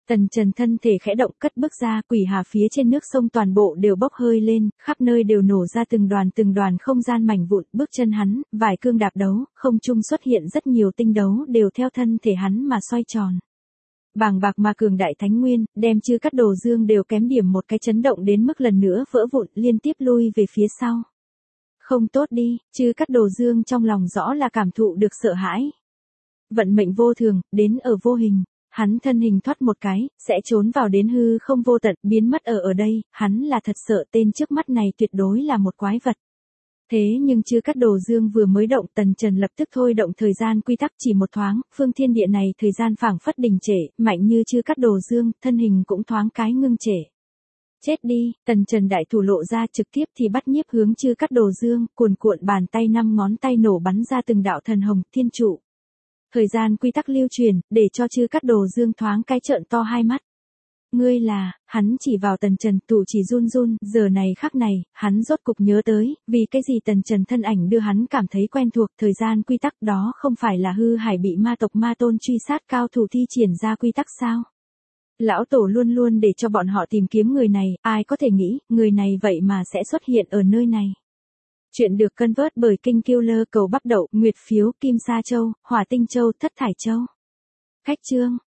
Tần Trần thân thể khẽ động cất bước ra, quỷ hà phía trên nước sông toàn bộ đều bốc hơi lên, khắp nơi đều nổ ra từng đoàn không gian mảnh vụn, bước chân hắn, vài cương đạp đấu, không trung xuất hiện rất nhiều tinh đấu đều theo thân thể hắn mà xoay tròn. Bàng bạc mà cường đại thánh nguyên, đem Chư Cát Đồ Dương đều kém điểm một cái chấn động đến mức lần nữa vỡ vụn, liên tiếp lui về phía sau. Không tốt đi, Chư Cát Đồ Dương trong lòng rõ là cảm thụ được sợ hãi. Vận mệnh vô thường, đến ở vô hình. Hắn thân hình thoát một cái, sẽ trốn vào đến hư không vô tận, biến mất ở đây, hắn là thật sợ tên trước mắt này tuyệt đối là một quái vật. Thế nhưng Chư Cát Đồ Dương vừa mới động, Tần Trần lập tức thôi động thời gian quy tắc, chỉ một thoáng, phương thiên địa này thời gian phảng phất đình trệ, mạnh như Chư Cát Đồ Dương, thân hình cũng thoáng cái ngưng trệ. Chết đi, Tần Trần đại thủ lộ ra trực tiếp thì bắt nhiếp hướng Chư Cát Đồ Dương, cuồn cuộn bàn tay 5 ngón tay nổ bắn ra từng đạo thần hồng, thiên trụ. Thời gian quy tắc lưu truyền, để cho Chư Cát Đồ Dương thoáng cái trợn to hai mắt. Ngươi là, hắn chỉ vào Tần Trần, tụ chỉ run run, giờ này khắc này, hắn rốt cục nhớ tới, vì cái gì Tần Trần thân ảnh đưa hắn cảm thấy quen thuộc, thời gian quy tắc đó không phải là hư hải bị ma tộc ma tôn truy sát cao thủ thi triển ra quy tắc sao? Lão Tổ luôn luôn để cho bọn họ tìm kiếm người này, ai có thể nghĩ, người này vậy mà sẽ xuất hiện ở nơi này. Chuyện được cân vớt bởi King Killer, cầu bắp đậu, nguyệt phiếu, kim sa châu, hỏa tinh châu, thất thải châu. Khách chương.